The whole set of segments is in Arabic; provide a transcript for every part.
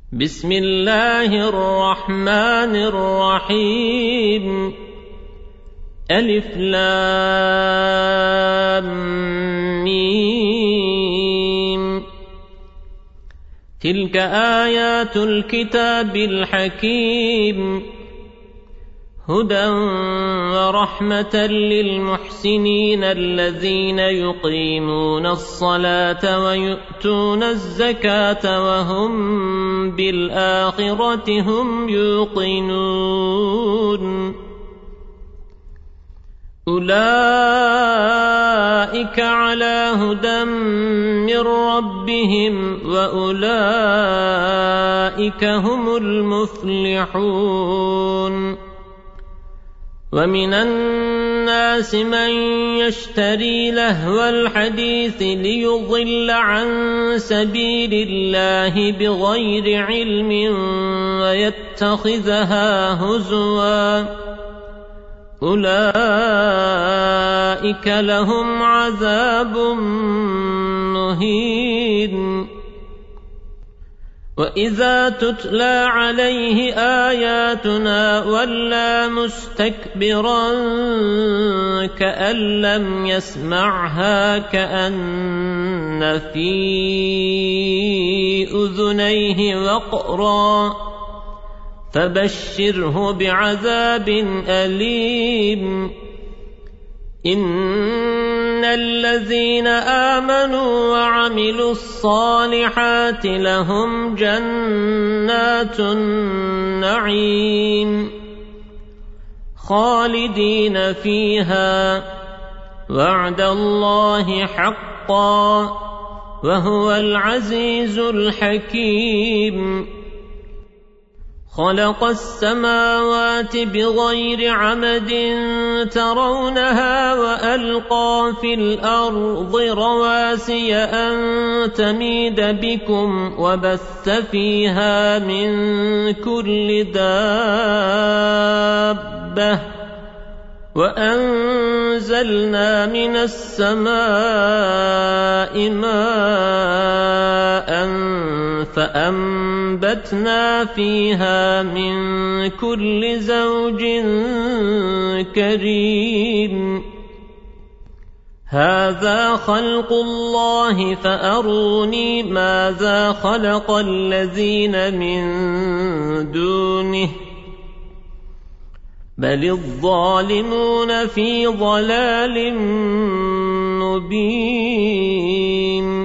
بسم الله الرحمن الرحيم ألف لام ميم تلك آيات الكتاب الحكيم هدى ورحمة للمحسنين الذين يقيمون الصلاة ويؤتون الزكاة وهم بالآخرة هم يوقنون أولئك على هدى من ربهم وأولئك هم المفلحون ومن الناس من يشتري لهو الحديث ليضل عن سبيل الله بغير علم ويتخذها هزوا أولئك لهم عذاب مهين وإذا تتلى عليه آياتنا ولى مستكبرا كأن لم يسمعها كأن في أذنيه وقرا فبشره بعذاب أليم إن الذين آمنوا وعملوا الصالحات لهم جنات النعيم خالدين فيها وعد الله حقا وهو العزيز الحكيم خلق السماوات بغير عمد ترونها وألقى في الأرض رواسي أن تميد بكم وبث فيها من كل دابة وأنزلنا من السماء ماء فأنبتنا فيها من كل زوج كريم هذا خلق الله فأروني ماذا خلق الذين من دونه بل الظالمون في ضلال مبين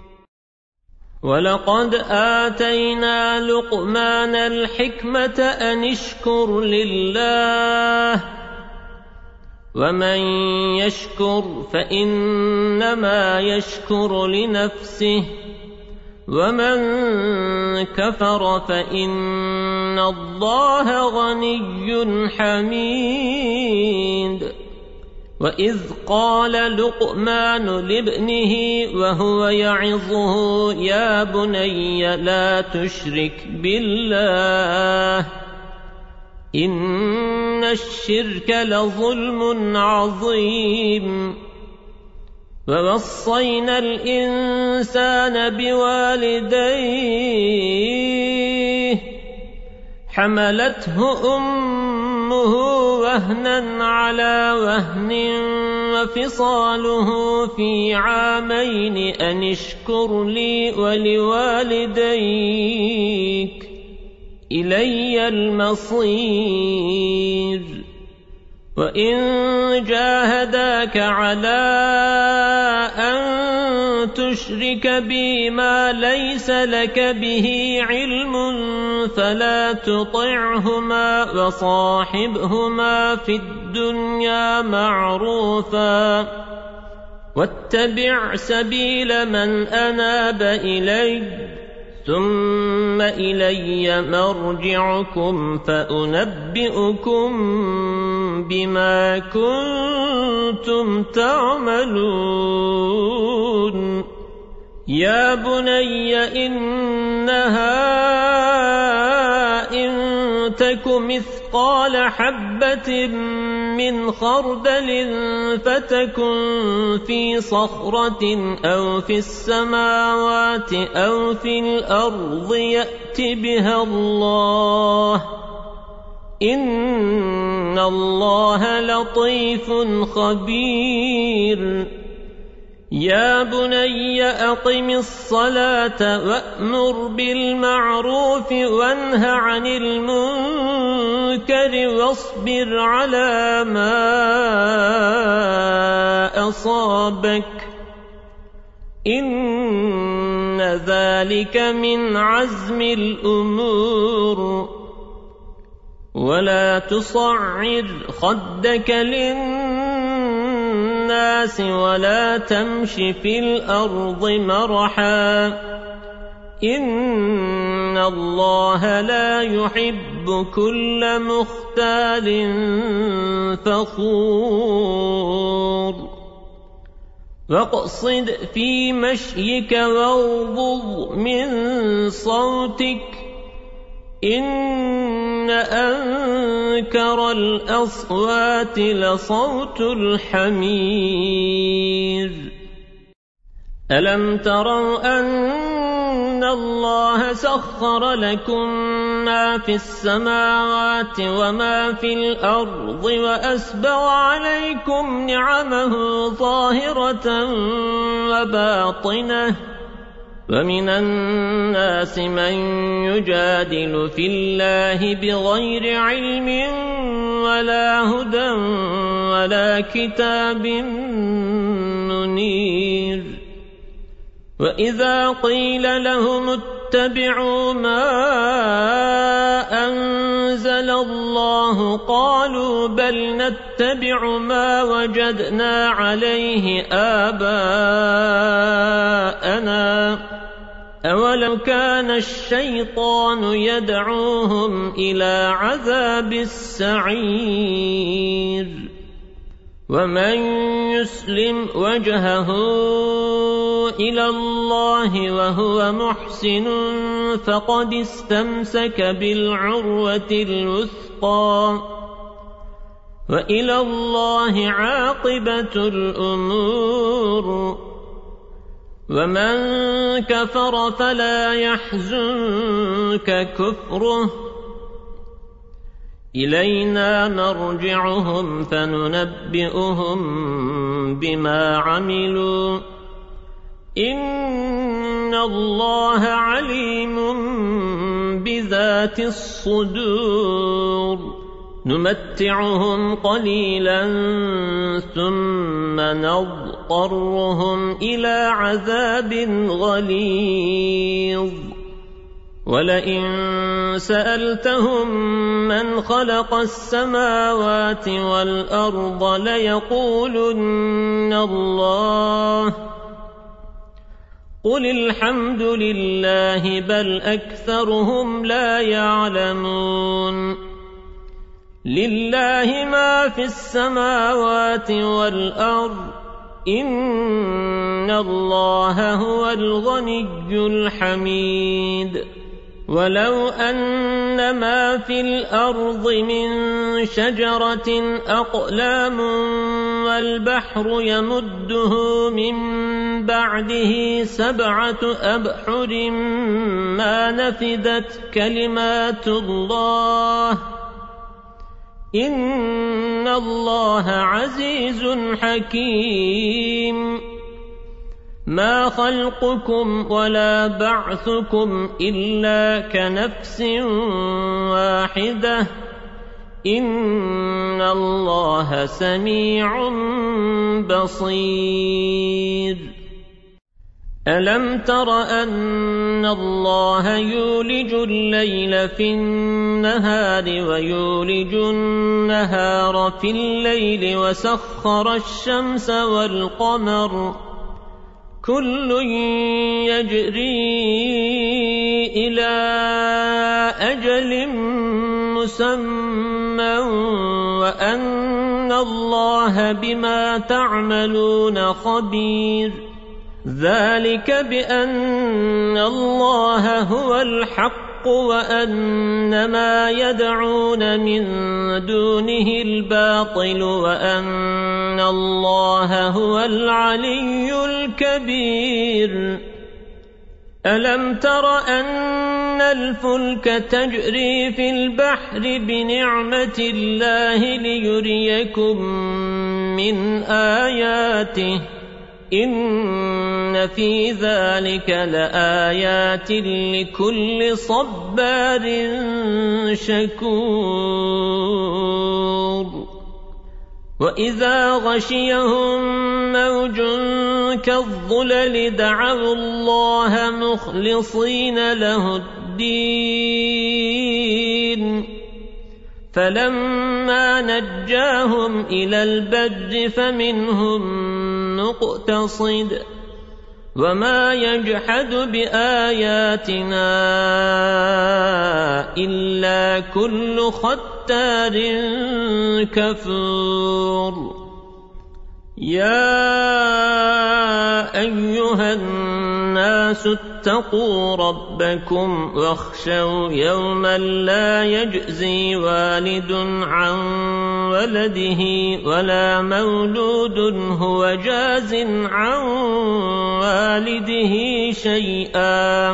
ولقد آتينا لقمان الحكمة أن اشكر لله ومن يشكر فإنما يشكر لنفسه ومن كفر فإن الله غني حميد وإذ قال لقمان لابنه وهو يعظه يا بني لا تشرك بالله إن الشرك لظلم عظيم ووصينا الإنسان بوالديه حملته أمه وهنا على وهن وفصاله في عامين أن اشكر لي ولوالديك إلي المصير وإن جاهداك على أن تشرك بي ما ليس لك به علم فلا تطعهما وصاحبهما في الدنيا معروفا واتبع سبيل من أناب إلي ثم إلي مرجعكم فأنبئكم بما كنتم تعملون يا بني إنها إن تك مثقال حبة من خردل فتكن في صخرة أو في السماوات أو في الأرض يأت بها الله إن الله لطيف خبير يا بني أقم الصلاة وأمر بالمعروف وانه عن المنكر واصبر على ما أصابك إن ذلك من عزم الأمور ولا تصعر خدك للناس ولا تمش في الأرض مرحا إن الله لا يحب كل مختال فخور واقصد في مشيك واغضض من صوتك إن أنكر الأصوات لصوت الحمير ألم تروا أن الله سخر لكم ما في السماوات وما في الأرض وأسبغ عليكم نعمه ظاهرة وباطنة ومن الناس من يجادل في الله بغير علم ولا هدى ولا كتاب منير وإذا قيل لهم اتبعوا ما أنزل الله قالوا بل نتبع ما وجدنا عليه آباءنا أولو كان الشيطان يدعوهم إلى عذاب السعير ومن يسلم وجهه إلى الله وهو محسن فقد استمسك بالعروة الوثقى وإلى الله عاقبة الأمور ومن كفر فلا يحزنك كفره إلينا مرجعهم فننبئهم بما عملوا إن الله عليم بذات الصدور نمتعهم قليلا ثم نضطرهم إلى عذاب غليظ ولئن سألتهم من خلق السماوات والأرض ليقولن الله قل الحمد لله بل أكثرهم لا يعلمون لله ما في السماوات والأرض إن الله هو الغني الحميد ولو أن ما في الأرض من شجرة أقلام والبحر يمده من بعده 7 أبحر ما نفدت كلمات الله إن الله عزيز حكيم ما خلقكم ولا بعثكم إلا كنفس واحدة إن الله سميع بصير ألم تر أن الله يولج الليل في النهار ويولج النهار في الليل وسخر الشمس والقمر كل يجري إلى أجل مسمى وأن الله بما تعملون خبير ذلك بأن الله هو الحق الحق وأن ما يدعون من دونه الباطل وأن الله هو العلي الكبير. ألم تر أن الفلك تجري في البحر بنعمة الله ليريكم من آياته إن في ذلك لآيات لكل صبار شكور. وإذا غشيهم موج كالظلل دعوا الله مخلصين له الدين فلما نجاهم إلى البر فمنهم مقتصد وما يجحد بآياتنا إلا كل ختار كفور. يا أيها الناس اتقوا ربكم واخشوا يوما لا يجزي والد عن ولده ولا مولود هو جاز عن والده شيئا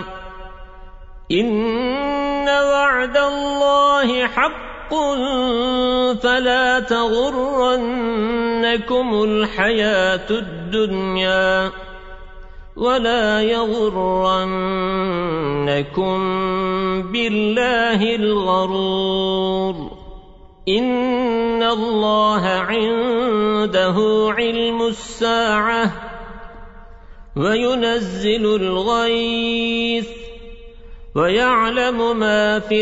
إن وعد الله حق فلا تغرنكم الحياة الدنيا ولا يغرنكم بالله الغرور. إن الله عنده علم الساعة وينزل الغيث ويعلم ما في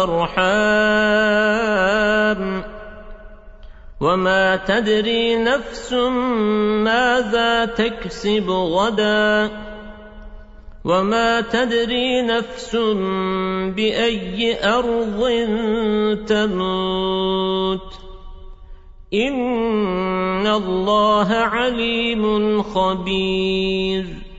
الأرحام وما تدري نفس ماذا تكسب غدا وما تدري نفس بأي أرض تموت إن الله عليم خبير.